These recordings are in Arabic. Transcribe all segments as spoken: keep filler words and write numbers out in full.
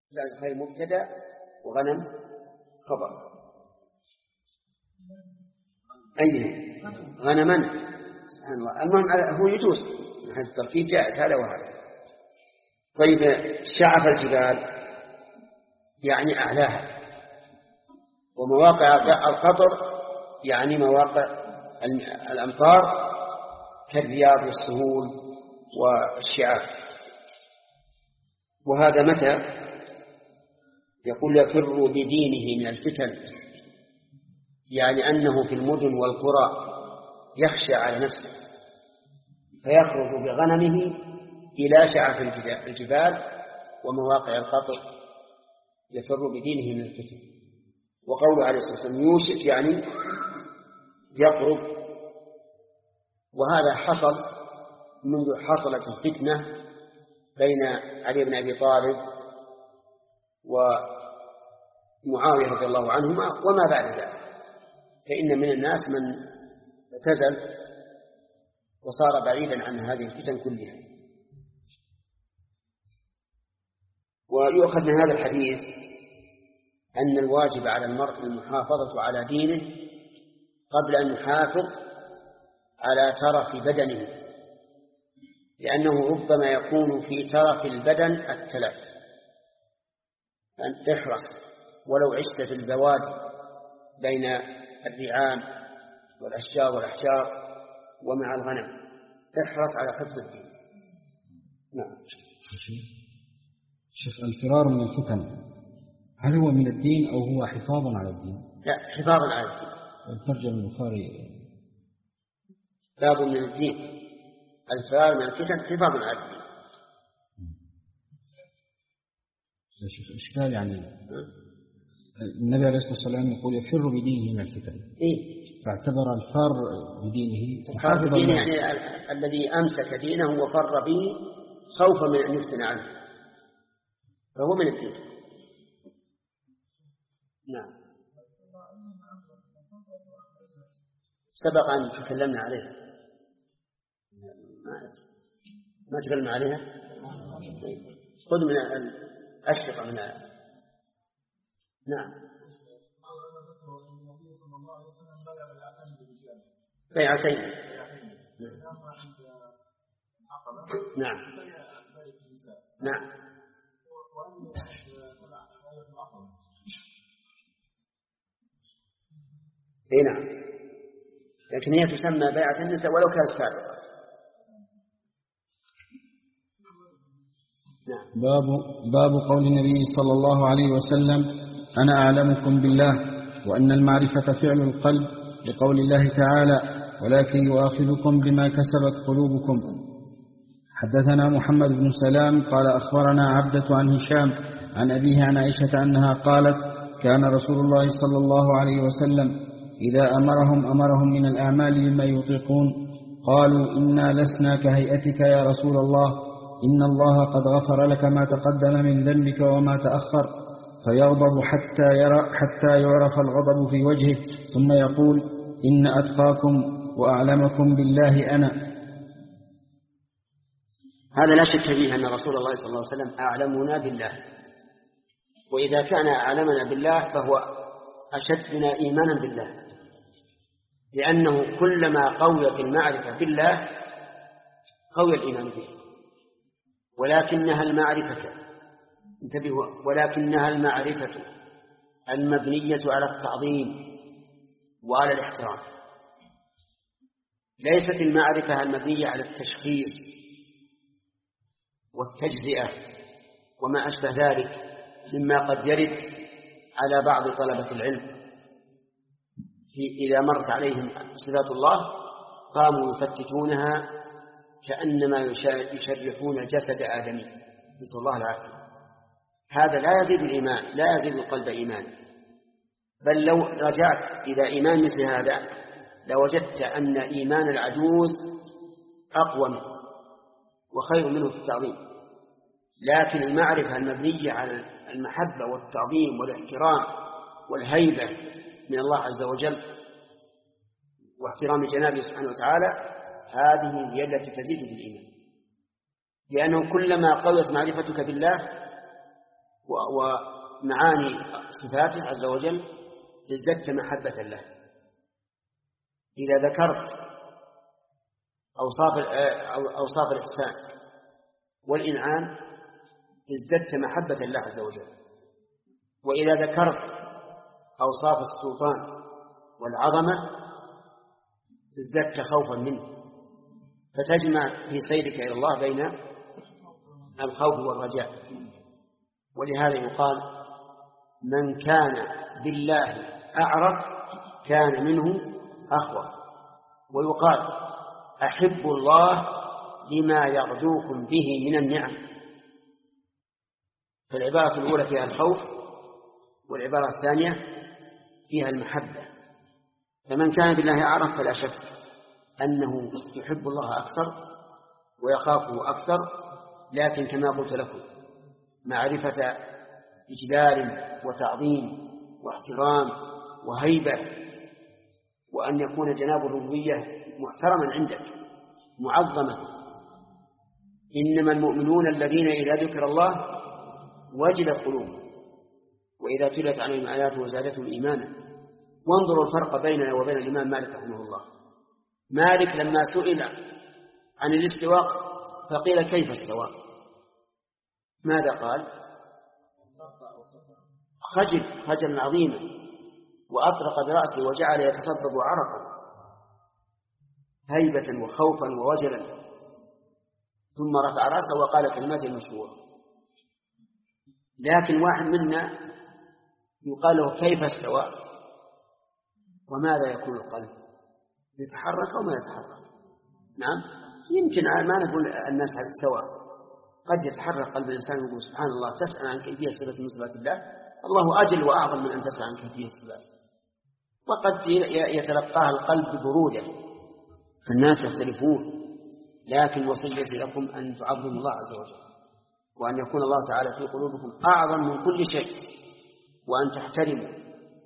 الخير مبتدأ وغنم خبر. أي غنما سبحان الله. المهم هو يجوز من حيث التركيب جائز هذا وهذا. طيب شعف الجبال يعني أعلاها، ومواقع القطر يعني مواقع الأمطار كالرياض والسهول والشعاب. وهذا متى يقول يفر بدينه من الفتن، يعني أنه في المدن والقرى يخشى على نفسه فيخرج بغنمه إلى شعف الجبال ومواقع القطر يفر بدينه من الفتن. وقوله عليه الصلاة والسلام يوشك يعني يقرب. وهذا حصل منذ حصلت الفتنة بين علي بن أبي طالب ومعاوية رضي الله عنهما وما بعد ذلك، فإن من الناس من اعتزل وصار بعيدا عن هذه الفتن كلها. ويؤخذ من هذا الحديث أن الواجب على المرء المحافظة على دينه قبل أن يحافظ على ترف بدنه، لأنه ربما يكون في ترف البدن التلف. فأن تحرص ولو عشت في البوادي بين الرعام والأشجار والأحجار ومع الغنم احرص على حفظ الدين. نعم. شيخ الفرار من الفتن هل هو من الدين أو هو حفاظ على الدين؟ لا، حفاظ على الدين. الترجمة البخاري باب من الدين، الفرار من الفتن حفاظ على الدين. يا شيخ إشكال يعني النبي عليه الصلاة والسلام يقول يفر بدينه من الفتن. إيه؟ فاعتبر الفار بدينه الفار بدينه يعني ال- الذي أمسك دينه وفر به خوفا من أن يفتن عنه، فهو من الدين. نعم. سبق أن تكلمنا عليها، ما تكلمنا عليها. خذ من الأشرطة من ال... نعم. بيعتين. نعم. نعم. اي نعم، لكن هي تسمى بيعة النساء ولو كانت سابقة. نعم. باب باب قول النبي صلى الله عليه وسلم أنا أعلمكم بالله، وأن المعرفة فعل القلب، لقول الله تعالى ولكن يؤاخذكم بما كسبت قلوبكم. حدثنا محمد بن سلام قال أخبرنا عبدة عن هشام عن أبيه عن عائشة أنها قالت كان رسول الله صلى الله عليه وسلم إذا أمرهم أمرهم من الأعمال بما يطيقون. قالوا إنا لسنا كهيئتك يا رسول الله، إن الله قد غفر لك ما تقدم من ذنبك وما تأخر. فيغضب حتى يرى حتى يعرف الغضب في وجهه، ثم يقول إن أتقاكم وأعلمكم بالله أنا. هذا لا شك فيه أن رسول الله صلى الله عليه وسلم أعلمنا بالله، وإذا كان أعلمنا بالله فهو أشدنا إيمانا بالله، لأنه كلما قويت المعرفة بالله قوي الإيمان به. ولكنها المعرفة انتبهوا ولكنها المعرفة المبنية على التعظيم وعلى الاحترام، ليست المعرفة المبنية على التشخيص والتجزئة وما أشبه ذلك مما قد يرد على بعض طلبة العلم إذا مرت عليهم صفات الله قاموا يفتتونها كأنما يشرحون جسد آدمي، نسأل الله العافية. هذا لا يزيد الإيمان، لا يزيد القلب إيمانا، بل لو رجعت إلى إيمان مثل هذا لوجدت أن إيمان العجوز أقوى منه وخير منه في التعظيم. لكن المعرفة المبنية على المحبة والتعظيم والاحترام والهيبة من الله عز وجل واحترام جنابه سبحانه وتعالى، هذه هي التي تزيد بالإيمان، لأنه كلما قويت معرفتك بالله ومعاني صفاته عز وجل ازددت محبة له. إذا ذكرت أوصاف أوصاف الإحسان والإنعام ازددت محبة الله عز وجل. وإذا ذكرت أوصاف السلطان والعظمة ازددت خوفا منه، فتجمع في سيرك إلى الله بين الخوف والرجاء. ولهذا يقال من كان بالله أعرف كان منه أخوف. ويقال أحب الله لما يرجوكم به من النعم. فالعبارة الأولى فيها الخوف والعبارة الثانية فيها المحبة. فمن كان بالله أعرف فلا شك أنه يحب الله أكثر ويخافه أكثر، لكن كما قلت لكم معرفة إجلال وتعظيم واحترام وهيبة، وأن يكون جناب الربوبية محترما عندك معظما. إنما المؤمنون الذين إذا ذكر الله وجلت قلوبهم وإذا تلت عليهم آياته وزادتهم إيمانا. وانظروا الفرق بيننا وبين الإمام مالك رحمه الله. مالك لما سئل عن الاستواء فقيل كيف استوى ماذا قال؟ خجل خجلا عظيما وأطرق برأسه وجعل يتصبب عرقا هيبة وخوفا ووجلا، ثم رفع رأسه وقال كلمات المشهورة. لكن واحد منا يقال له كيف استوى وماذا يكون القلب؟ يتحرك أو ما يتحرك؟ نعم يمكن ما نقول الناس سواء، قد يتحرك قلب الإنسان ويقول سبحان الله تسأل عن كيفية صفة من صفات الله، الله أجل وأعظم من أن تسأل عن كيفية صفاته. وقد يتلقاها القلب ببرودة فالناس يختلفون، لكن وصيتي لكم أن تعظموا الله عز وجل، وأن يكون الله تعالى في قلوبكم أعظم من كل شيء، وأن تحترموا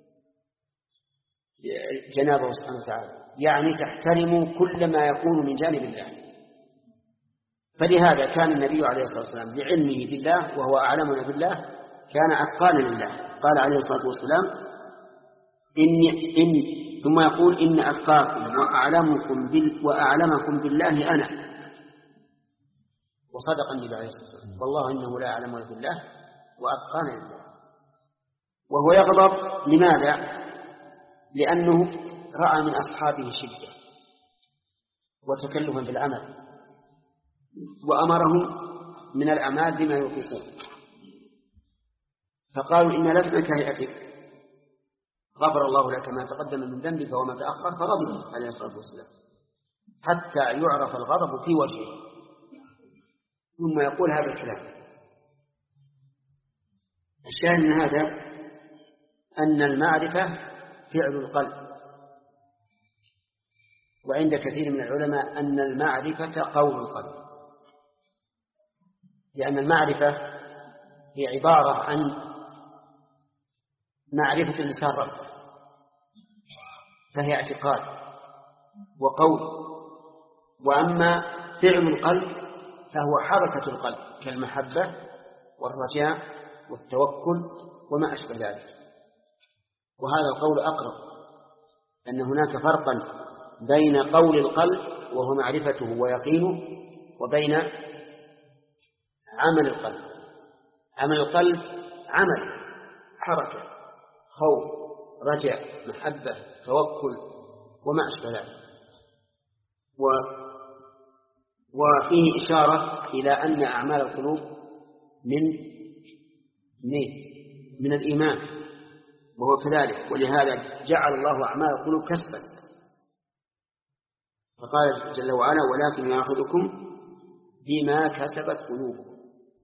جنابه سبحانه وتعالى، يعني تحترموا كل ما يكون من جانب الله. فلهذا كان النبي عليه الصلاة والسلام لعلمه بالله وهو أعلمنا بالله كان أتقانا لله. قال عليه الصلاة والسلام إني إن ثم يقول إن أتقاكم وأعلمكم, بال وأعلمكم بالله أنا. وصدق النبي عليه الصلاة والسلام والله إنه لا أعلم بالله وأتقانا لله. وهو يغضب لماذا؟ لأنه رأى من أصحابه شدة وتكلفا بالعمل وأمرهم من الأعمال بما يطيقون، فقالوا إن لسنا كهيئتك غفر الله لك ما تقدم من ذنبك وما تأخر، فغضب عليه الصلاة والسلام حتى يعرف الغضب في وجهه، ثم يقول هذا الكلام. الشاهد من هذا أن المعرفة فعل القلب، وعند كثير من العلماء أن المعرفة قول القلب، لأن المعرفة هي عبارة عن معرفة الإنسان ربه، فهي اعتقاد وقول. وأما فعل القلب فهو حركة القلب كالمحبة والرجاء والتوكل وما أشبه ذلك. وهذا القول أقرب، أن هناك فرقا بين قول القلب وهو معرفته ويقينه وبين عمل القلب. عمل القلب عمل حركة خوف رجاء محبة توكل وما أشبه ذلك. و وفيه إشارة إلى أن أعمال القلوب من نيت من الإيمان، وهو كذلك. ولهذا جعل الله أعمال القلوب كسبا، فقال جل وعلا ولكن يأخذكم بما كسبت قلوبكم،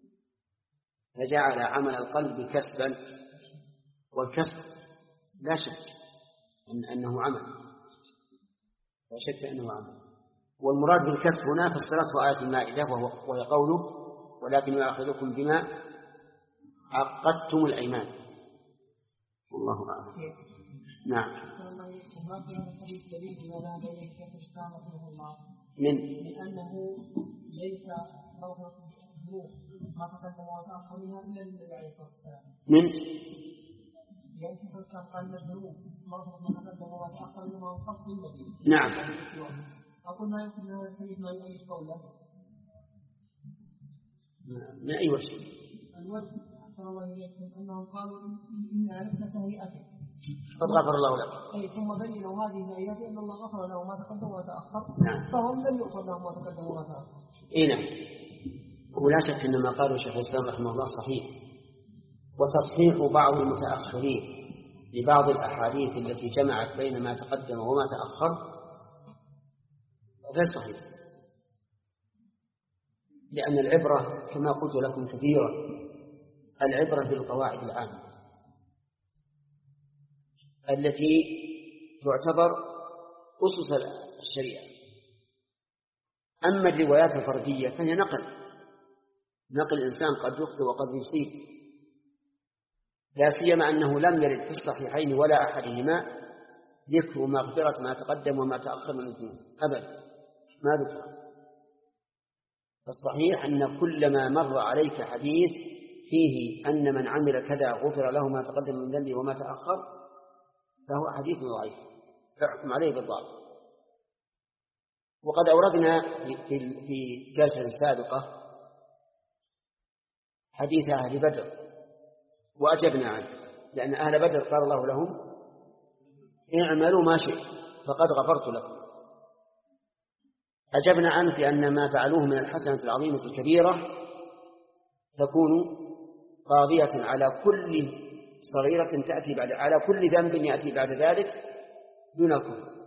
فجعل عمل القلب كسبا، والكسب لا شك إن أنه عمل، لا شك أنه عمل. والمراد بالكسب هنا فسرته آية المائدة وهي قوله ولكن يأخذكم بما عقدتم الأيمان، والله أعلم. نعم. من من أنه ليس ما تقدم وتأخر منها إلا للنبي عليه الصلاة والسلام. من؟ يعني كيف قال الذنوب ما تقدم وتأخر منها وخاص بالنبي. نعم. أقول ما يمكن هذا الحديث ما يؤيد قوله. من أي وجه؟ الوجه أحسن الله إليكم أنهم قالوا إن عرفنا تهيئته. قد غفر الله لك. أي ثم بينوا هذه الآيات أن الله غفر له ما تقدم وتأخر. نعم. فهم لم يغفر لهم ما تقدم وما تأخر. إيه نعم. ولا شك أن ما قاله شيخ الإسلام رحمه الله صحيح. وتصحيح بعض المتأخرين لبعض الأحاديث التي جمعت بين ما تقدم وما تأخر غير صحيح، لأن العبرة كما قلت لكم كثيرا العبرة بالقواعد العامة التي تعتبر أسس الشريعة. أما الروايات الفردية فهي نقل نقل الإنسان قد يخطئ وقد يصيب، لا سيما أنه لم يرد في الصحيحين ولا أحدهما ذكر مغفرة ما تقدم وما تأخر من الذنوب أبدا، ما ذكر. الصحيح أن كلما مر عليك حديث فيه أن من عمل كذا غفر له ما تقدم من ذنبه وما تأخر فهو حديث ضعيف فاحكم عليه بالضعف. وقد أوردنا في في جلسة سابقة حديث أهل بدر وأجبنا عنه، لأن أهل بدر قال الله لهم اعملوا ما شئت فقد غفرت لكم. أجبنا عنه بأن ما فعلوه من الحسنة العظيمة الكبيرة تكون قاضية على كل صغيرة تأتي بعد على كل ذنب يأتي بعد ذلك دون الكفر.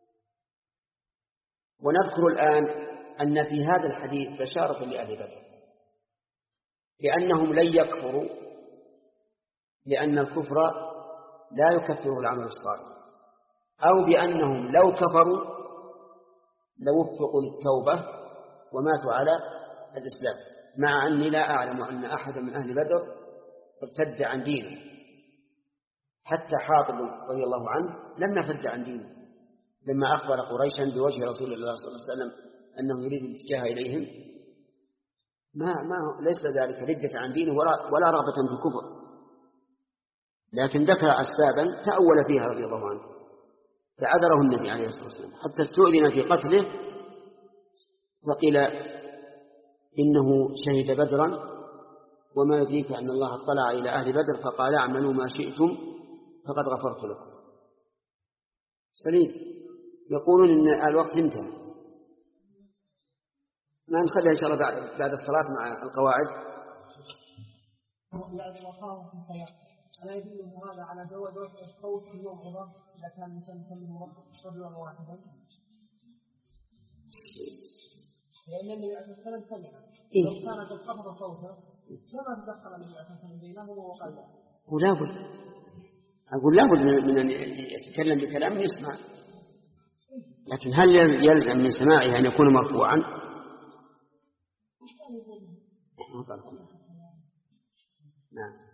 ونذكر الآن أن في هذا الحديث بشارة لأهل بدر بأنهم لن يكفروا، لأن الكفر لا يكفره العمل الصالح، أو بأنهم لو كفروا لوفقوا للتوبة وماتوا على الإسلام، مع أني لا أعلم أن أحد من أهل بدر ارتد عن دينه، حتى حاطب رضي الله عنه لم يرتد عن دينه لما أخبر قريشا بوجه رسول الله صلى الله عليه وسلم أنه يريد الاتجاه إليهم، ما ما ليس ذلك ردة عن دينه ولا ولا رغبة في الكفر، لكن ذكر أسبابا تأول فيها رضي الله عنه فعذره النبي عليه الصلاة والسلام حتى استؤذن في قتله، وقيل إنه شهد بدرا وما يدريك أن الله اطلع إلى أهل بدر فقال اعملوا ما شئتم فقد غفرت لكم. سليم. يقولون إن الوقت انتهى، ما نخليها إن شاء الله بعد, بعد الصلاة مع القواعد. ألا يدل هذا على جواز الصوت في يوم عظام إذا كان الإنسان يكلم رجلا واحدا؟ لأن النبي عليه الصلاة والسلام سمع لو كان قد خفض صوته كما تدخل النبي عليه الصلاة والسلام بينه وقلبه. ولا بد أقول لا بد من أن يتكلم بكلام يسمع، لكن هل يلزم من سماعه أن يكون مرفوعا؟ نعم.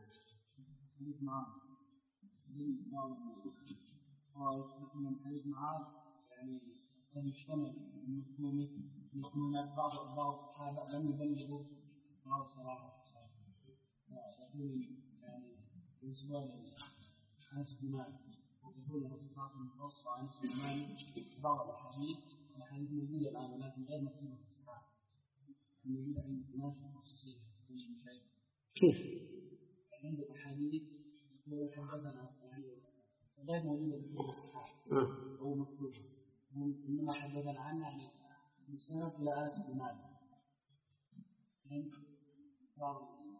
من حديث معاذ يعني كان يشتمل المفهوم يكون بعض بعض الصحابة لم يبلغوا بعض الصلاة يقول يعني بالنسبة لأنس بن مالك يقول الرسول صلى الله عليه وسلم خص عن أنس بن مالك بعض الأحاديث الأحاديث موجودة الآن ولكن غير مكتوبة في الصحابة موجودة عند ناس مخصصين كيف؟ عند الأحاديث يقول حدثنا يعني غير موجودة في الصحابة أو مكتوبة، إنما حدثنا عنه يعني بسند إلى أنس بن مالك من بعض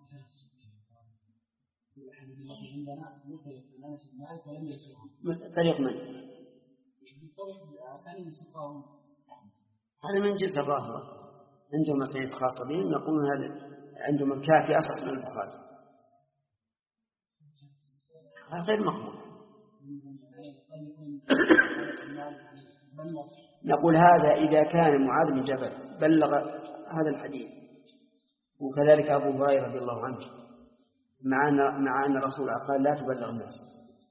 الأحاديث التي عندنا نقلت عن أنس بن مالك ولم يسوها. من طريق من؟ بالطريق أسانيد سقاهم. هذا من جنس الظاهرة، عندهم أسانيد خاصة بهم يقولون هذا عندهم الكافي أصح من البخاري، هذا غير مقبول. نقول هذا إذا كان معاذ بن جبل بلغ هذا الحديث، وكذلك أبو هريرة رضي الله عنه، مع أن مع أن الرسول قال لا تبلغ الناس.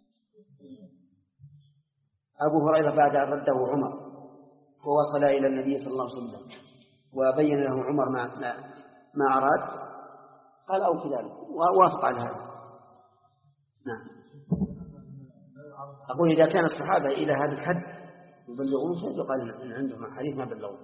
أبو هريرة بعد أن رده عمر ووصل إلى النبي صلى الله عليه وسلم وبين له عمر ما ما, ما أراد، قال أو كذلك ووافق على هذا. نعم. أقول إذا كان الصحابة إلى هذا الحد يبلغون كيف يقال إن عندهم حديث ما بلغون؟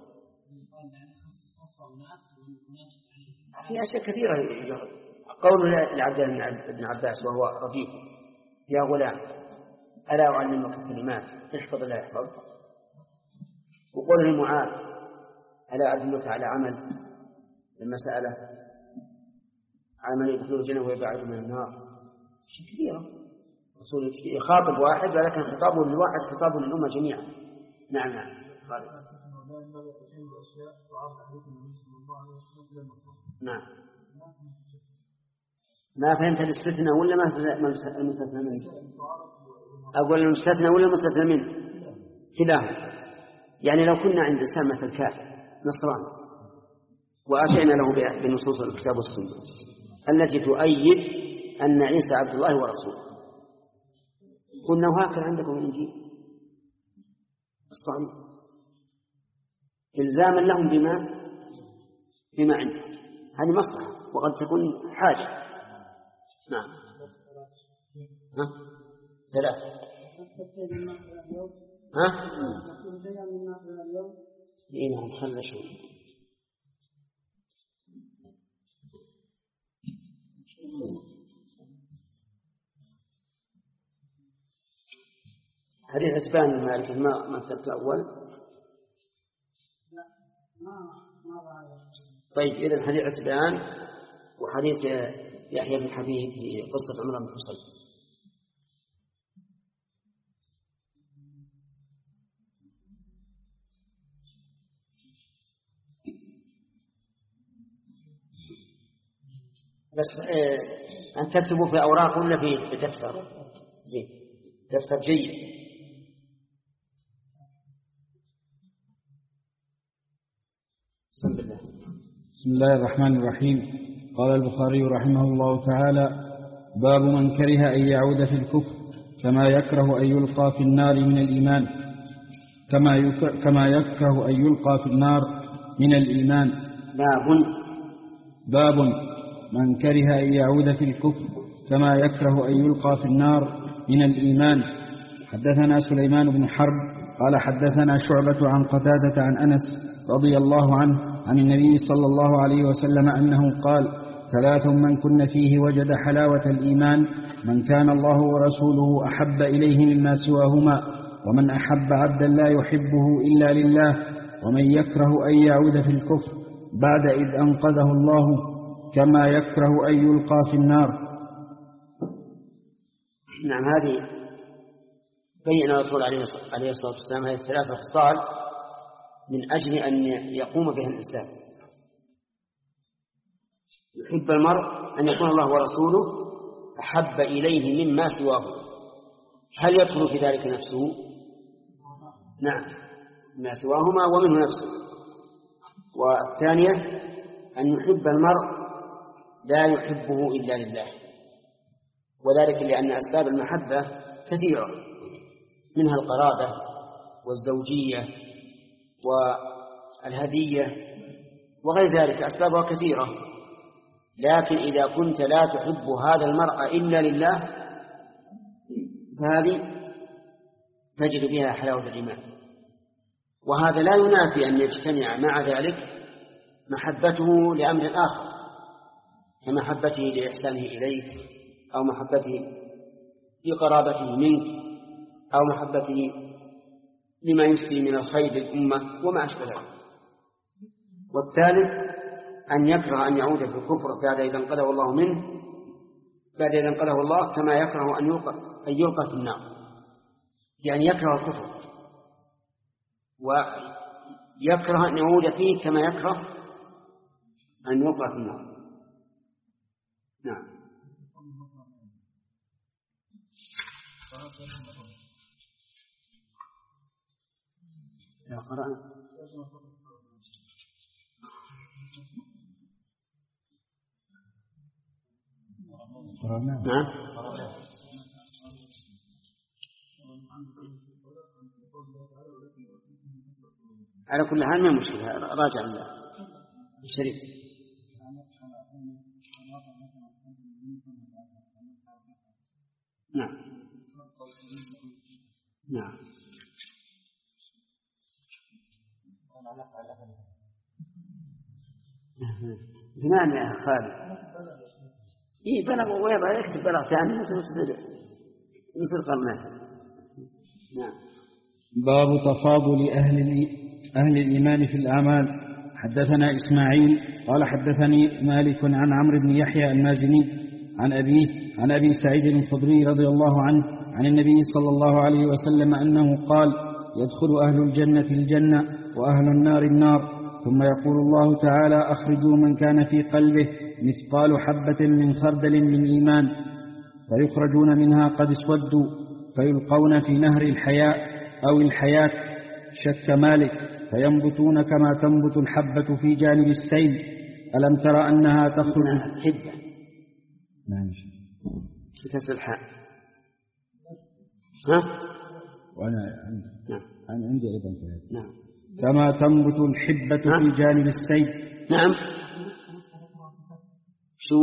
في أشياء كثيرة. قول لعبد الله بن عباس وهو رفيق: يا غلام ألا أعلمك كلمات احفظ لا يحفظ. وقول لمعاذ: ألا أدلك على عمل لما سأله عمل يدخل الجنة ويبعد من النار. شيء كثيرة. رسول يخاطب واحد ولكن خطابه للواحد خطابه للأمة جميعا. نعم نعم. نعم. ما فهمت الاستثناء ولا ما المستثنى منه؟ أقول المستثنى ولا المستثنى منه؟ كلاهما. يعني لو كنا عند إنسان مثل كافر نصراني وأتينا له بنصوص الكتاب والسنة التي تؤيد أن عيسى عبد الله ورسوله، قلنا هكذا عندكم الإنجيل الصحيح إلزاما لهم بما بما عندهم. هذه مصلحة وقد تكون حاجة. نعم. ها؟ ثلاثة. ها؟ إيه نعم. خلنا شوي. حديث عتبان بن مالك ما ما كتبت الأول. طيب إذن حديث عتبان وحديث يحيى بن حبيب في قصة عمران بن حصين. بس آه أن تكتبوا في أوراق ولا في دفتر؟ زين دفتر جيد. بسم الله. بسم الله الرحمن الرحيم. قال البخاري رحمه الله تعالى: باب من كره أن يعود في الكفر كما يكره أن يلقى في النار من الإيمان كما كما يكره أن يلقى في النار من الإيمان. باب باب من كره أن يعود في الكفر كما يكره أن يلقى في النار من الإيمان. حدثنا سليمان بن حرب قال حدثنا شعبة عن قتادة عن أنس رضي الله عنه عن النبي صلى الله عليه وسلم أنه قال: ثلاث من كن فيه وجد حلاوة الإيمان: من كان الله ورسوله أحب إليه مما سواهما، ومن أحب عبدا لا يحبه إلا لله، ومن يكره أن يعود في الكفر بعد إذ أنقذه الله كما يكره أن يلقى في النار. نعم. هذه بين الرسول عليه الصلاة والسلام هذه الثلاث خصال من أجل أن يقوم بها الإنسان. يحب المرء أن يكون الله ورسوله أحب إليه مما سواه. هل يدخل في ذلك نفسه؟ نعم، ما سواهما ومنه نفسه. والثانية أن يحب المرء لا يحبه إلا لله، وذلك لأن أسباب المحبة كثيرة، منها القرابة والزوجية والهدية وغير ذلك، أسبابها كثيرة. لكن إذا كنت لا تحب هذا المرء إلا لله فهذه تجد بها حلاوة الإيمان. وهذا لا ينافي أن يجتمع مع ذلك محبته لأمر آخر، كمحبته لإحسانه إليك، أو محبته لقرابته منك، أو محبته لما يسري من الخير للأمة وما أشبه ذلك. والثالث أن يكره أن يعود في الكفر بعد إذا انقذه الله منه، بعد إذا انقذه الله كما يكره أن يلقى, أن يلقى في النار، يعني يكره الكفر ويكره أن يعود فيه كما يكره أن يلقى في النار. نعم. لا قرأنا قرأنا نعم. على كل حال ما مشكلة، راجع الشريف. نعم نعم اثنان يا خالد. إيه بلغ ويضع يكتب بلغ ثاني تصير مثل قرنه. نعم. باب تفاضل أهل أهل الإيمان في الأعمال. حدثنا إسماعيل قال حدثني مالك عن عمرو بن يحيى المازني عن أبيه عن أبي سعيد الخدري رضي الله عنه عن النبي صلى الله عليه وسلم أنه قال: يدخل أهل الجنة الجنة وأهل النار النار، ثم يقول الله تعالى: أخرجوا من كان في قلبه مثقال حبة من خردل من إيمان، فيخرجون منها قد اسودوا فيلقون في نهر الحياة أو الحياة، شك مالك، فينبتون كما تنبت الحبة في جانب السيل. ألم تر أنها تخرج حبة في كسر الحاء؟ ها؟ وأنا نعم. أنا عندي أيضا نعم. كما تنبت الحبة ها؟ في جانب السيل. نعم. شو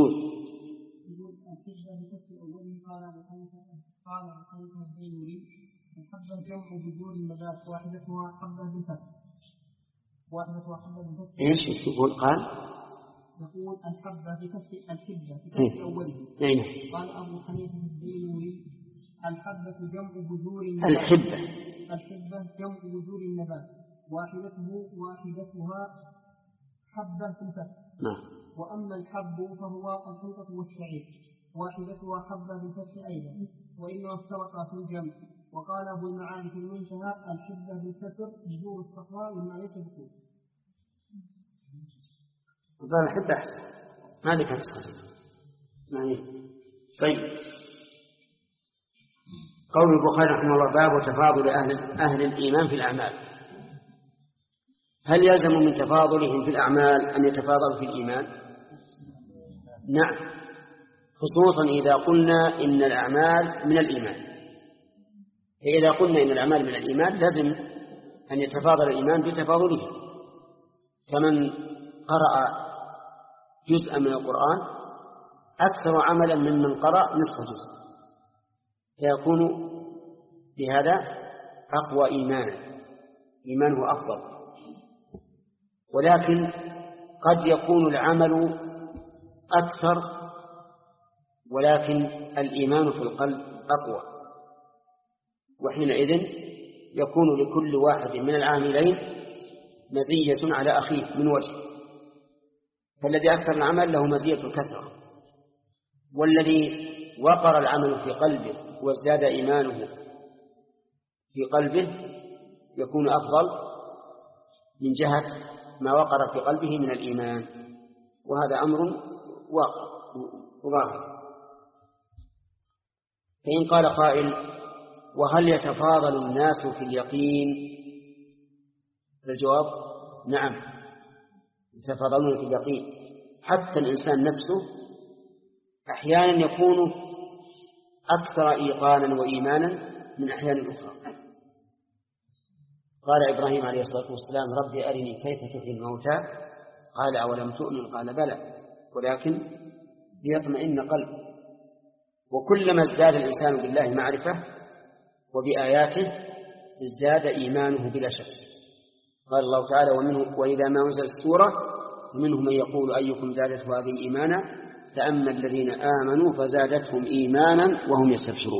الحبة جمع بذور النبات واحدتها حبة بالفتح واحدتها حبة بالفتح. ايش يقول؟ قال يقول الحبة بكسر الحبة بكسر أوله. أين؟ قال أبو حنيفة الدينوري الحبة جمع بذور النبات. الحبة الحبة جمع بذور النبات واحدته واحدتها حبة بالفتح. نعم. وأما الحب فهو الحنطة والشعير واحدتها حبة بالفتح أيضا، وإنما افترقا في الجمع. وقال أبو المعالي في المنتهى الحبة بالكسر بذور الصفراء مما ليس بكون. وقال الحبة أحسن ما لك أحسن. يعني طيب. قول البخاري رحمه الله: باب تفاضل أهل, أهل الإيمان في الأعمال. هل يلزم من تفاضلهم في الأعمال أن يتفاضلوا في الإيمان؟ نعم، خصوصا إذا قلنا إن الأعمال من الإيمان. إذا قلنا إن الأعمال من الإيمان لازم أن يتفاضل الإيمان بتفاضله. فمن قرأ جزءا من القرآن أكثر عملا ممن قرأ نصف جزء، فيكون بهذا أقوى إيمانا، إيمانه أفضل. ولكن قد يكون العمل أكثر ولكن الإيمان في القلب أقوى، وحينئذ يكون لكل واحد من العاملين مزية على أخيه من وجه. فالذي أكثر العمل له مزية الكثرة، والذي وقر العمل في قلبه وازداد إيمانه في قلبه يكون أفضل من جهة ما وقر في قلبه من الإيمان، وهذا أمر واقع وظاهر. فإن قال قائل: وهل يتفاضل الناس في اليقين؟ الجواب: نعم، يتفاضلون في اليقين. حتى الإنسان نفسه أحيانا يكون أكثر إيقانا وإيمانا من أحيان أخرى. قال إبراهيم عليه الصلاة والسلام: رب أرني كيف تحيي الموتى، قال: أولم تؤمن؟ قال: بلى ولكن ليطمئن قلبي. وكلما ازداد الإنسان بالله معرفة وبآياته ازداد إيمانه بلا شك. قال الله تعالى: ومنه وإذا ما نزلت السورة ومنهم من يقول أيكم زادته هذه إيمانا فأما الذين آمنوا فزادتهم إيمانا وهم يستبشرون.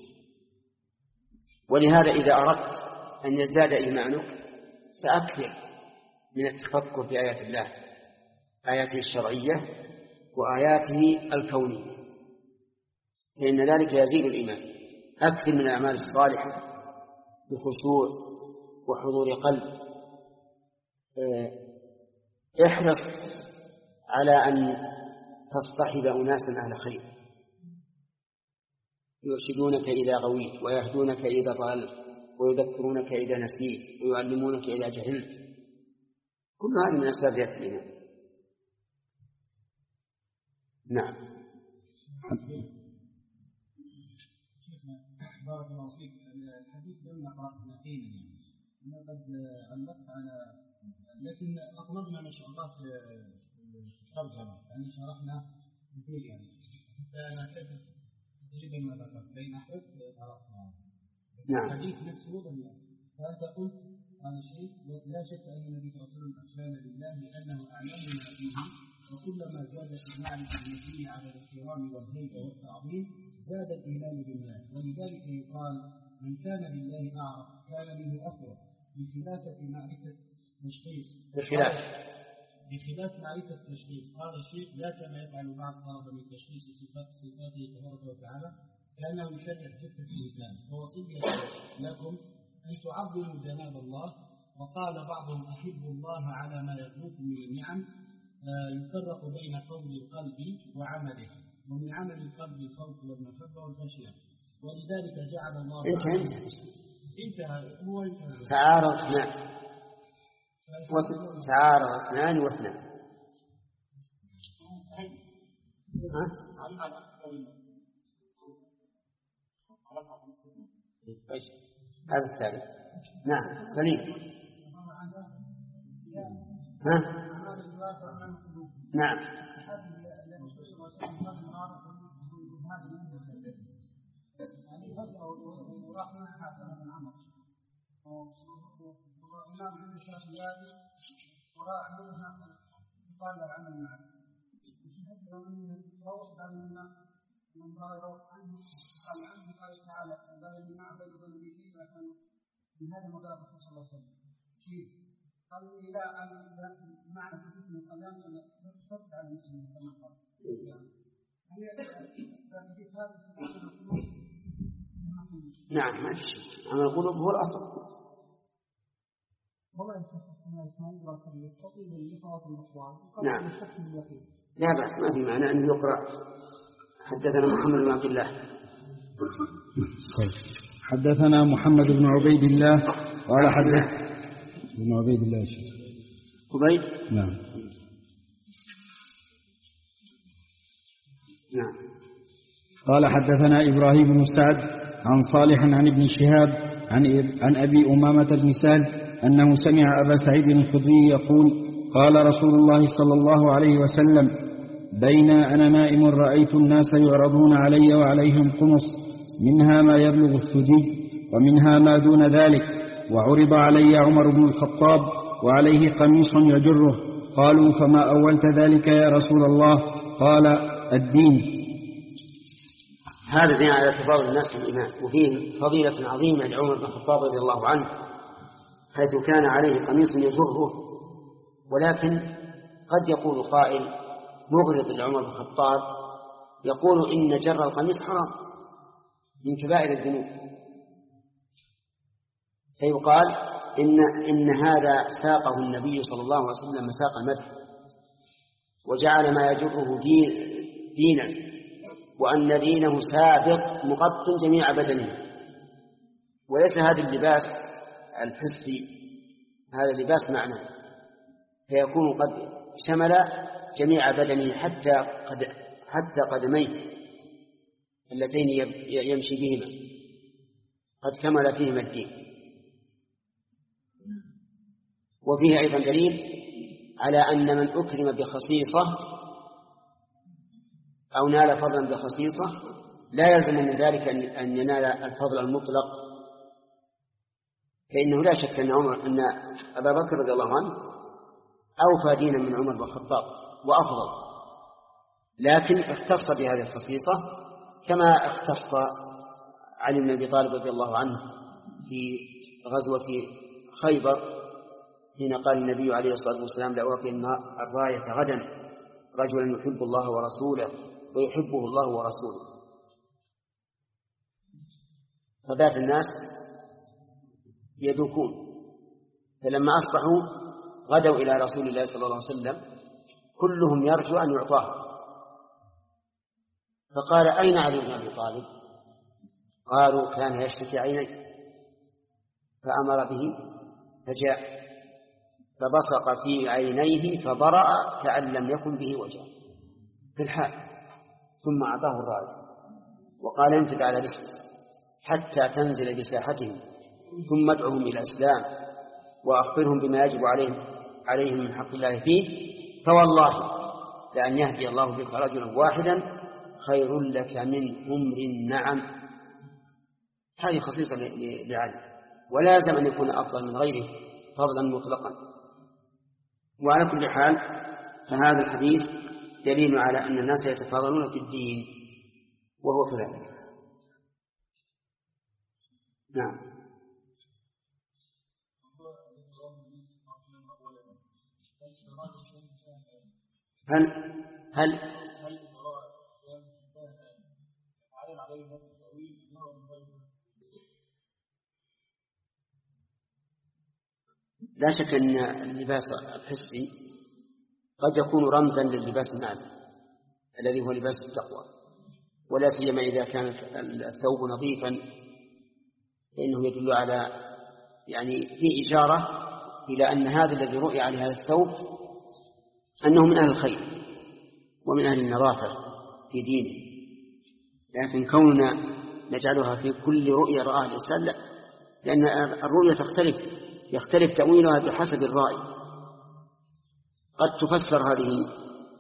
ولهذا إذا أردت أن يزداد إيمانك فأكثر من التفكر في آيات الله، آياته الشرعية وآياته الكونية، فإن ذلك يزيد الإيمان. أكثر من الأعمال الصالحة بخشوع وحضور قلب. احرص على أن تصطحب أناسا أهل خير يرشدونك إذا غويت ويهدونك إذا ضللت ويذكرونك إذا نسيت ويعلمونك إذا جهلت. كل هذه من أسباب زيادة الإيمان. نعم. بارك الله فيك. الحديث لما قرأنا حين أنا قد علقت على، لكن أطلبنا ما شاء الله في الترجمة يعني شرحنا كثير يعني فنعتقد تجد ما ذكرت بين أحد نعم. الحديث نفسه ضمير. فأنت قلت هذا الشيء لا شك أن النبي صلى الله عليه وسلم أخبرنا بالله لأنه أعلمنا فيه، وكلما زادت المعرفة المبنية على الاحترام والهيبة والتعظيم زاد الإيمان بالله. ولذلك يقال من كان بالله أعرف كان منه أقرب، بخلافة معرفة التشخيص بخلاف بخلاف معرفة التشخيص. هذا الشيء لا كما يفعل بعض طلبة من تشخيص صفات صفاته تبارك وتعالى كأنه يشرح جثة الإنسان. فوصية لكم أن تعظموا جناب الله. وقال بعضهم أحبوا الله على ما يطلبكم من النعم. آه يفرق بين قول القلب وعمله، ومن عمل القلب الخوف والمحبة والخشية. ولذلك جعل الله انتهى انتهى هو انتهى تعارض اثنان تعارض اثنان واثنان. هذا الثالث. نعم سليم. ها؟ نعم. والإمام عند الشافعي وراء منها قال العمل معه. يشهد من روح قال من قال روح عنه قال عنه قال تعالى قال لي ما بين ذنبي لكن من هذا ما قال الرسول صلى الله عليه وسلم شيء قال لي لا أنا معنى حديث من القدام أن تفت على المسلمين كما قال نعم ما في شك. عمل القلوب هو الأصل. نعم لا بأس ما في معنى أن يقرأ. حدثنا محمد بن عبد الله. حدثنا محمد بن عبيد الله قال حدث بن عبيد الله شيخ عبيد نعم نعم قال حدثنا إبراهيم بن سعد عن صالح عن ابن شهاب عن عن أبي أمامة بن سهل أنه سمع أبا سعيد الخدري يقول قال رسول الله صلى الله عليه وسلم بين أنا نائم رأيت الناس يعرضون علي وعليهم قمص منها ما يبلغ الثدي ومنها ما دون ذلك، وعرض علي عمر بن الخطاب وعليه قميص يجره. قالوا فما أولت ذلك يا رسول الله؟ قال الدين. هذا دين على تفاضل الناس في الإيمان، وفيه فضيلة عظيمة لعمر بن الخطاب رضي الله عنه حيث كان عليه قميص يجره. ولكن قد يقول قائل مغرض لعمر بن الخطاب يقول إن جر القميص حرام من كبائر الذنوب، فيقال إن, إن هذا ساقه النبي صلى الله عليه وسلم مساق المدح وجعل ما يجره دين دينا، وأن دينه سابق مغطٍ جميع بدنه. وليس هذا اللباس الحسي، هذا اللباس معنى، فيكون قد شمل جميع بدنه حتى قد حتى قدميه اللتين يمشي بهما قد كمل فيهما الدين. وفيه أيضا دليل على أن من أكرم بخصيصة أو نال فضلا بخصيصة لا يلزم من ذلك أن ينال الفضل المطلق، فإنه لا شك أن عمر أن أبا بكر رضي الله عنه أوفى دينا من عمر بن الخطاب وأفضل، لكن اختص بهذه الخصيصة كما اختص علي بن أبي طالب رضي الله عنه في غزوة خيبر حين قال النبي عليه الصلاة والسلام لأعطين الراية غدا رجلا يحب الله ورسوله ويحبه الله ورسوله. فبات الناس يدوكون، فلما أصبحوا غدوا إلى رسول الله صلى الله عليه وسلم كلهم يرجو أن يعطاه، فقال أين علي بن أبي طالب؟ قالوا كان يشتكي عينيه، فأمر به فجاء فبصق في عينيه فبرأ كأن لم يكن به وجع في الحال، ثم أعطاه الراية وقال انفذ على رسله حتى تنزل بساحتهم ثم ادعهم إلى الإسلام وأخبرهم بما يجب عليهم عليهم من حق الله فيه، فوالله لأن يهدي الله بك رجلا واحدا خير لك من أمر النعم. هذه خصيصة لعلي، ولازم أن يكون أفضل من غيره فضلا مطلقا. وعلى كل حال فهذا الحديث دليل على أن الناس يتفاضلون في الدين، وهو كذلك. نعم. هل هل لا شك أن اللباس الحسي قد يكون رمزا للباس المعنوي الذي هو لباس التقوى، ولا سيما إذا كان الثوب نظيفا، فإنه يدل على يعني في إشارة إلى أن هذا الذي رؤي على هذا الثوب أنه من أهل الخير ومن أهل النظافة في دينه. لكن كوننا نجعلها في كل رؤية رآها الإنسان لا، لأن الرؤية تختلف، يختلف تأويلها بحسب الرأي. قد تفسر هذه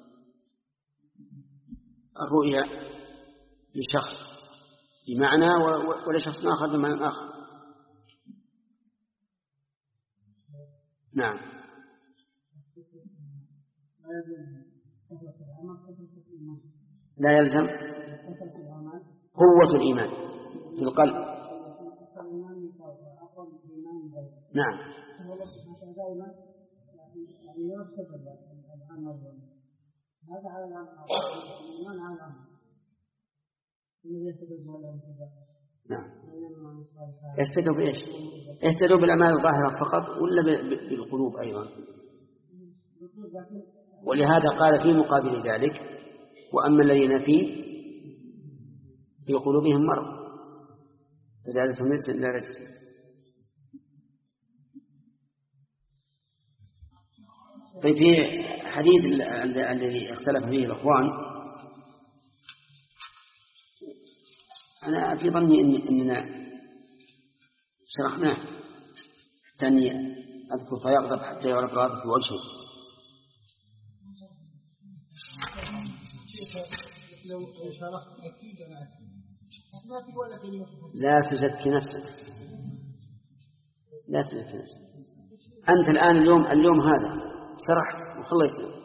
الرؤية لشخص بمعنى ولشخص آخر بمعنى آخر. نعم. لا يلزم قوة الإيمان في القلب. نعم. نعم. يهتدوا بإيش؟ يهتدوا بالأعمال الظاهرة فقط ولا بالقلوب أيضا؟ ولهذا قال في مقابل ذلك: وأما الذين في في قلوبهم مرض فزادتهم رجسا إلى رجسهم. طيب، في حديث الذي اختلف فيه الأخوان، أنا في ظني إن إننا شرحناه حتى أني أذكر فيغضب حتى يعرف غاضب في وجهه. لا تزكي نفسك، لا تزكي نفسك. أنت الآن اليوم اليوم هذا شرحت وخليت.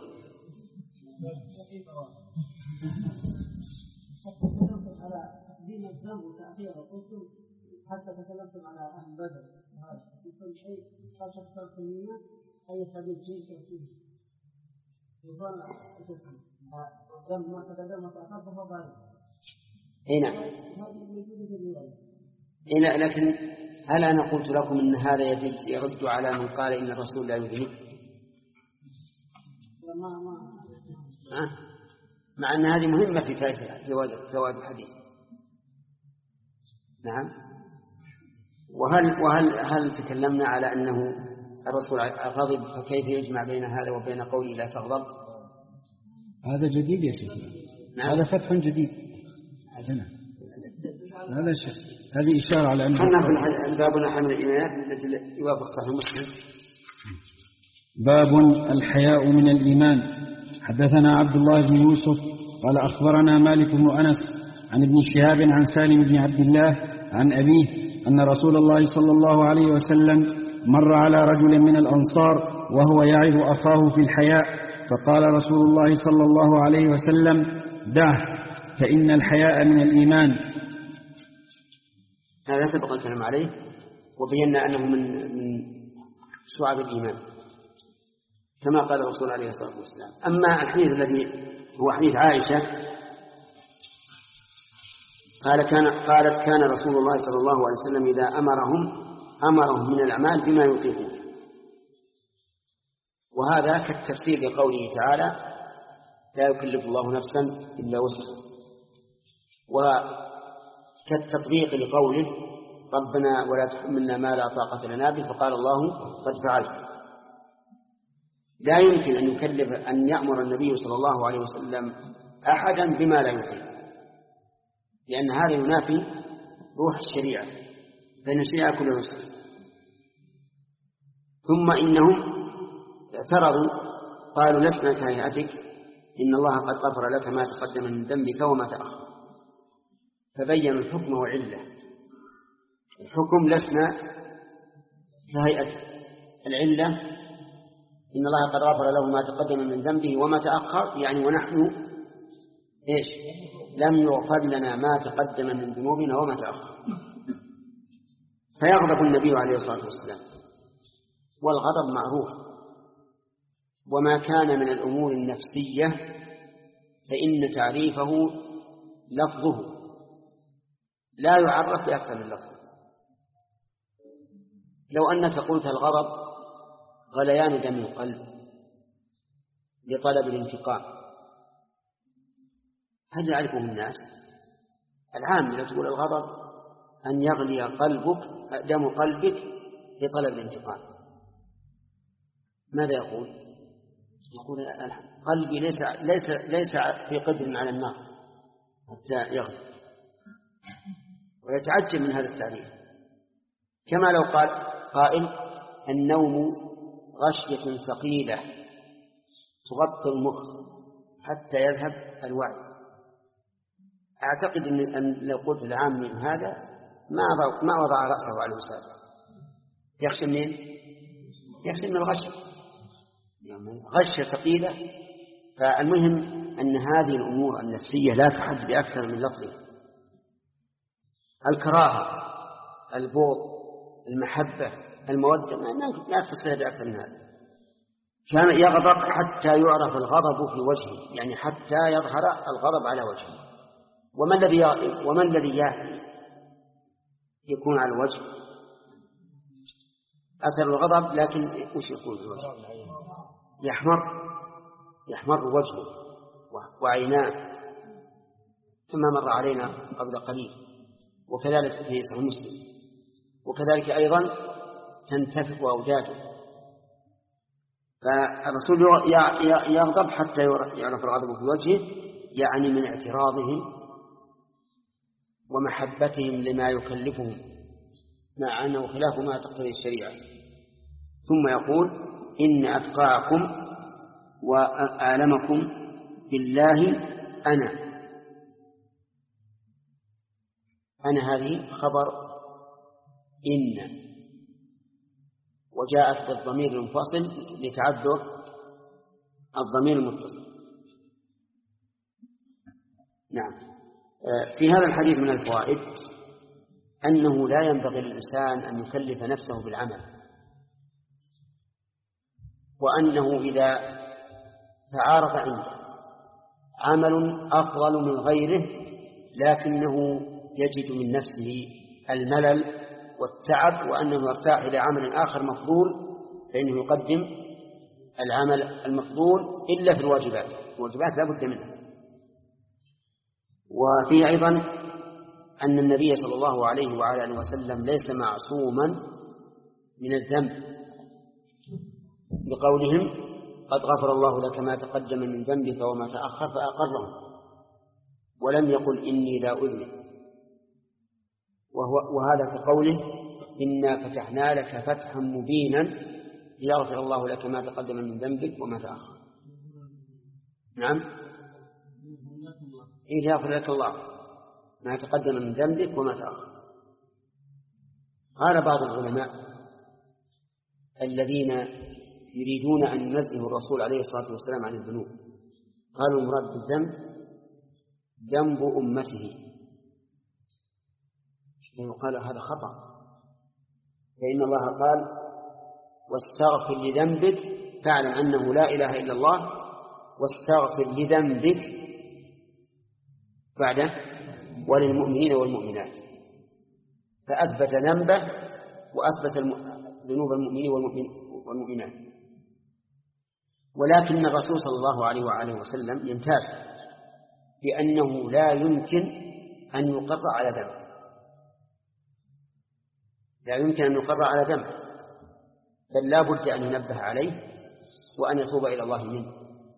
حتى تكلمتم على أهل بدر هذا كل شيء قد تكثر كمية أي سبيل شيء فيه يقول دم ما تقدم وتأخر فهو ضعيف. هنا هنا لكن هل أنا قلت لكم أن هذا يرد على من قال إن الرسول لا يذنب؟ مع أن هذه مهمة في فوائد الحديث. نعم. وهل وهل هل تكلمنا على أنه الرسول غضب، فكيف يجمع بين هذا وبين قوله لا تغضب؟ هذا جديد يا شيخ. نعم. هذا فتح جديد. هذا هذا شيء، هذه إشارة على أن بابنا حمل الإيمانات التي يوافق صحيح مسلم. باب الحياء من الإيمان. حدثنا عبد الله بن يوسف قال أخبرنا مالك بن أنس عن ابن شهاب عن سالم بن عبد الله عن أبيه أن رسول الله صلى الله عليه وسلم مر على رجل من الأنصار وهو يعظ أخاه في الحياء، فقال رسول الله صلى الله عليه وسلم: دعه فإن الحياء من الإيمان. هذا سبق الكلام عليه وبينا أنه من من شعب الإيمان كما قال الرسول عليه الصلاة والسلام. أما الحديث الذي هو حديث عائشة قال كان قالت كان رسول الله صلى الله عليه وسلم إذا أمرهم أمرهم من الأعمال بما يطيقون، وهذا كالتفسير لقوله تعالى: لا يكلف الله نفسا إلا وسعها، وكالتطبيق لقوله: ربنا ولا تحملنا ما لا طاقة لنا به، فقال الله: قد فعلت. لا يمكن أن يكلف أن يأمر النبي صلى الله عليه وسلم أحدا بما لا يطيق، لأن هذا ينافي روح الشريعة، فإن الشريعة كلها يسر. ثم إنهم اعترضوا قالوا: لسنا كهيئتك، إن الله قد غفر لك ما تقدم من ذنبك وما تأخر، فبين الحكم وعلة. الحكم لسنا كهيئته، العلة إن الله قد غفر له ما تقدم من ذنبه وما تأخر، يعني ونحن إيش؟ لم يغفر لنا ما تقدم من ذنوبنا وما تأخر. فيغضب النبي عليه الصلاة والسلام، والغضب معروف، وما كان من الأمور النفسية فإن تعريفه لفظه لا يعرف بأكثر من لفظ. لو أنك قلت الغضب غليان دم القلب لطلب الانتقام، هل يعرفه الناس؟ العام لو تقول الغضب أن يغلي قلبك دم قلبك لطلب الانتقام، ماذا يقول؟ يقول قلبي ليس ليس ليس في قدر على النار حتى يغلي، ويتعجب من هذا التعريف. كما لو قال قائل النوم غشية ثقيلة تغطي المخ حتى يذهب الوعي. أعتقد أن لو قلت العام من هذا ما ما وضع رأسه على الوسادة. يخشى منين؟ يخشى من الغش، غشة ثقيلة. فالمهم أن هذه الأمور النفسية لا تحد بأكثر من لفظها. الكراهة، البغض، المحبة، المودة لا تفسر بأكثر من هذا. كان يغضب حتى يعرف الغضب في وجهه، يعني حتى يظهر الغضب على وجهه. وما الذي وما الذي يكون على الوجه؟ أثر الغضب، لكن وش يكون في الوجه؟ يحمر يحمر وجهه وعيناه كما مر علينا قبل قليل، وكذلك في صحيح مسلم. وكذلك أيضا تنتفخ أوداجه. فالرسول يغضب حتى يعرف الغضب في وجهه، يعني من اعتراضهم ومحبتهم لما يكلفهم، مع أنه خلاف ما تقتضي الشريعة. ثم يقول إن أتقاكم وأعلمكم بالله أنا. أنا هذه خبر إن، وجاءت بالضمير المنفصل لتعذر الضمير المتصل. نعم. في هذا الحديث من الفوائد أنه لا ينبغي للإنسان أن يكلف نفسه بالعمل، وأنه إذا تعارض عنده عمل أفضل من غيره لكنه يجد من نفسه الملل والتعب وأنه يرتاح إلى عمل آخر مفضول، فإنه يقدم العمل المفضول إلا في الواجبات. الواجبات لا بد منها. وفيه أيضا أن النبي صلى الله عليه وعلى آله وسلم ليس معصوما من الذنب، بقولهم قد غفر الله لك ما تقدم من ذنبك وما تأخر فأقره، ولم يقل إني لا أذنب. وهو وهذا كقوله إنا فتحنا لك فتحا مبينا ليغفر الله لك ما تقدم من ذنبك وما تأخر. نعم، إيه يغفر لك الله ما تقدم من ذنبك وما تأخر. قال بعض العلماء الذين يريدون أن ينزهوا الرسول عليه الصلاة والسلام عن الذنوب، قالوا المراد بالذنب ذنب أمته. قال هذا خطأ، فإن الله قال واستغفر لذنبك فاعلم أنه لا إله إلا الله، واستغفر لذنبك بعده وللمؤمنين والمؤمنات، فأثبت ذنبه وأثبت ذنوب المؤمنين والمؤمنات. ولكن الرسول صلى الله عليه وآله وسلم يمتاز بأنه لا يمكن أن يقر على ذنب، لا يمكن أن يقر على ذنب، بل لا بد أن ينبه عليه وأن يتوب إلى الله منه.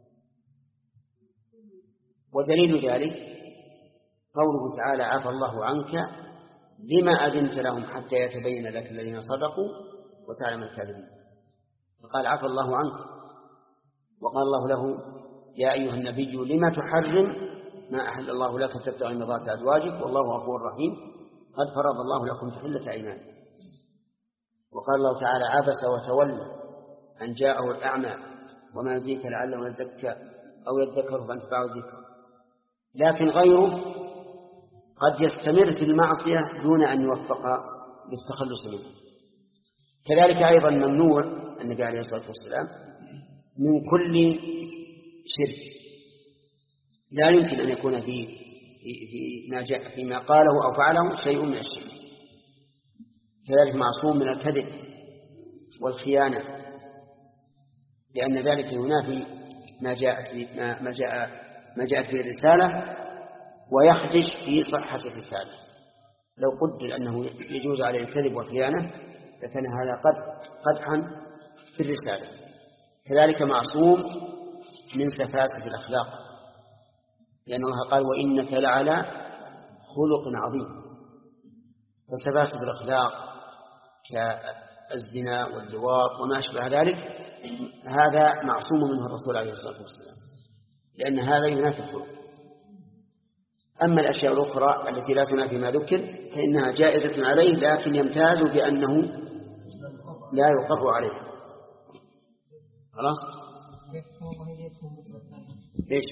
ودليل ذلك قوله تعالى عفى الله عنك لما أذنت لهم حتى يتبين لك الذين صدقوا وتعلم الكاذبين. فقال عفى الله عنك، وقال الله له يا أيها النبي لما تحرم ما أحل الله لك تبتغي مرضات أزواجك والله غفور رحيم قد فرض الله لكم تحلة أيمانكم. وقال الله تعالى عبس وتولى أن جاءه الأعمى وما يدريك لعله يزكى أو يذكر فانتفعه الذكر. لكن غيره قد يستمر في المعصية دون أن يوفق للتخلص منه. كذلك أيضا ممنوع النبي عليه الصلاة والسلام من كل شرك، لا يمكن أن يكون في فيما جاء فيما قاله أو فعله شيء من الشرك. كذلك معصوم من الكذب والخيانة، لأن ذلك ينافي ما جاءت ما ما جاء ما جاءت به الرسالة ويخدش في صحة الرسالة. لو قدر أنه يجوز عليه الكذب والخيانة لكان هذا قد قدحا في الرسالة. كذلك معصوم من سفاسف الأخلاق، لأن الله قال وإنك لعلى خلق عظيم. فسفاسف الأخلاق كالزنا واللواط وما أشبه ذلك هذا معصوم منه الرسول عليه الصلاة والسلام، لأن هذا ينافي الخلق. أما الأشياء الأخرى التي لا تنافي ما ذكر فإنها جائزة عليه، لكن يمتاز بأنه لا يقر عليه. خلاص؟ إيش؟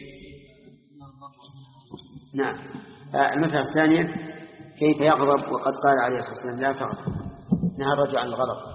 نعم. المسألة الثانية كيف يغضب وقد قال عليه الصلاة والسلام لا تغضب، نهى الرجل عن الغضب.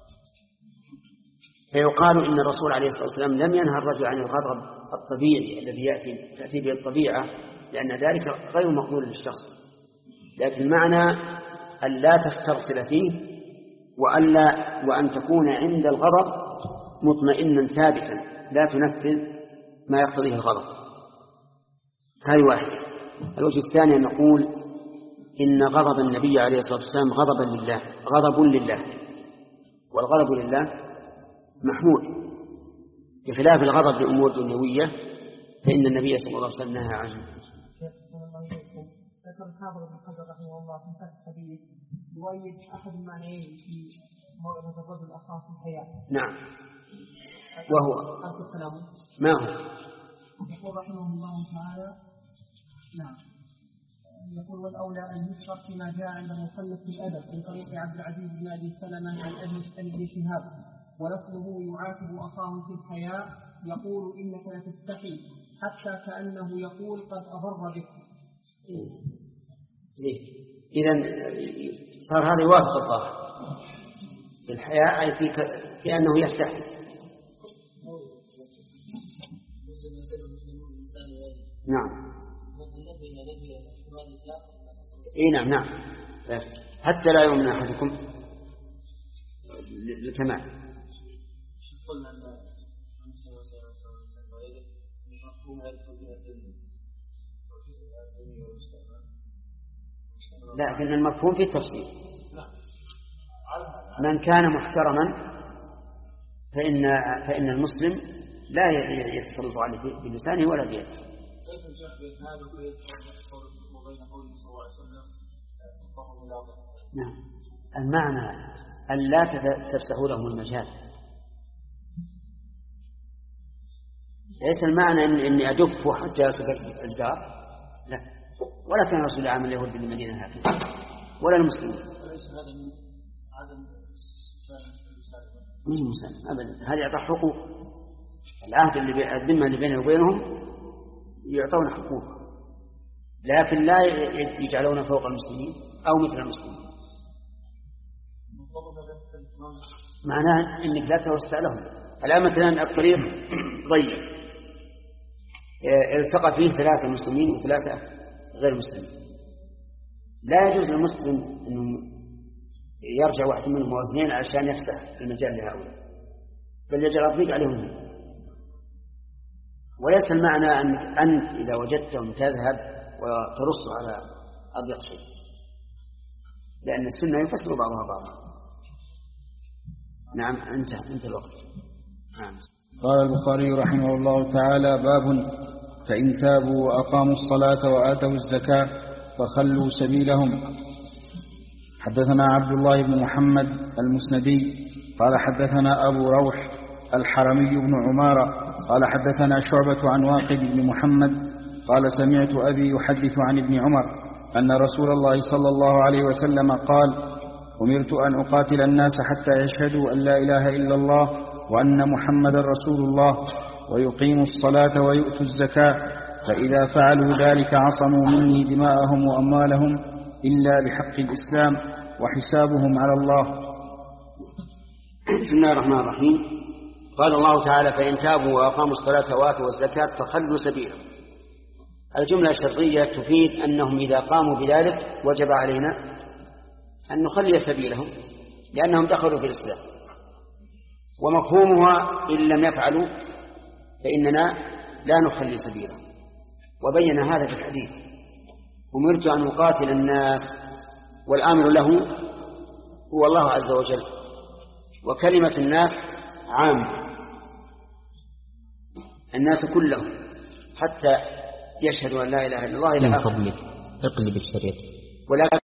فيقال إن الرسول عليه الصلاة والسلام لم ينهى الرجل عن الغضب الطبيعي الذي يأتي تأتي به الطبيعة، لأن ذلك غير مقبول للشخص، لكن معنى أن لا تسترسل فيه وألا وأن تكون عند الغضب مطمئنا ثابتا لا تنفذ ما يقتضيه الغضب. هذه واحدة. الوجه الثاني أن نقول إن غضب النبي عليه الصلاة والسلام غضبا لله غضب لله، والغضب لله محمود، بخلاف الغضب لأمور دنيوية فإن النبي صلى الله عليه وسلم نهى عنه. ذكر الحافظ ابن حجر رحمه الله في فتح الحديث يؤيد أحد المعنيين في موعظة الرجل أخاه في الحياة. نعم. وهو ما هو؟ يقول رحمه الله تعالى نعم يقول والأولى أن يشرح فيما جاء عند المصنف في الأدب من طريق عبد العزيز بن أبي سلمة عن أبي بن شهاب ولفظه يعاتب أخاه في الحياة يقول إنك لتستحي حتى كأنه يقول قد أضر بك. إذن صار هذا يوافق الظاهر في الحياة أي في كأنه يستحي. نعم. إيه نعم نعم حتى لا يؤمن أحدكم للكمال. لكن المفهوم في التفسير من كان محترما فإن فإن المسلم لا يتسلط عليه بلسانه ولا بيده. نعم. المعنى أن لا تفسحوا لهم المجال، ليس المعنى إني أدفه حتى يصل الجار، لا، ولا كان رسول عام اليهود بالمدينة هكذا ولا المسلمين. مش مسلم أبدا، هذا يعطى حقوق. العهد اللي الذمة اللي بينه وبينهم يعطون حقوق، لكن لا يجعلون فوق المسلمين أو مثل المسلمين. معناه إنك لا توسع لهم. الآن مثلا الطريق ضيق التقى فيه ثلاثة مسلمين وثلاثة غير مسلمين، لا يجوز للمسلم أنه يرجع واحد منهم أو اثنين عشان يفسح المجال لهؤلاء، بل يجعل الطريق عليهم. وليس المعنى أن أنت إذا وجدتهم تذهب وترص على أضيق شيء، لأن السنة يفسر بعضها بعضا. نعم أنت أنت الوقت. نعم. قال البخاري رحمه الله تعالى باب فإن تابوا وأقاموا الصلاة وآتوا الزكاة فخلوا سبيلهم. حدثنا عبد الله بن محمد المسندي قال حدثنا أبو روح الحرمي بن عمارة قال حدثنا شعبة عن واقد بن محمد قال سمعت أبي يحدث عن ابن عمر أن رسول الله صلى الله عليه وسلم قال أمرت أن أقاتل الناس حتى يشهدوا أن لا إله إلا الله وأن محمدا رسول الله ويقيموا الصلاة ويؤتوا الزكاة فإذا فعلوا ذلك عصموا مني دماءهم وأموالهم إلا بحق الإسلام وحسابهم على الله. بسم الله الرحمن الرحيم. قال الله تعالى فإن تابوا وأقاموا الصلاة وآتوا الزكاة فخلوا سبيلهم. الجملة الشرطية تفيد أنهم إذا قاموا بذلك وجب علينا أن نخلي سبيلهم لأنهم دخلوا في الإسلام، ومفهومها إن لم يفعلوا فإننا لا نخلي سبيلهم. وبين هذا في الحديث أمرت أن أقاتل الناس، والآمر له هو الله عز وجل، وكلمة الناس عام الناس كلهم حتى يشهدوا أن لا إله إلا الله إلى آخره. اقلب الشريط. ولكن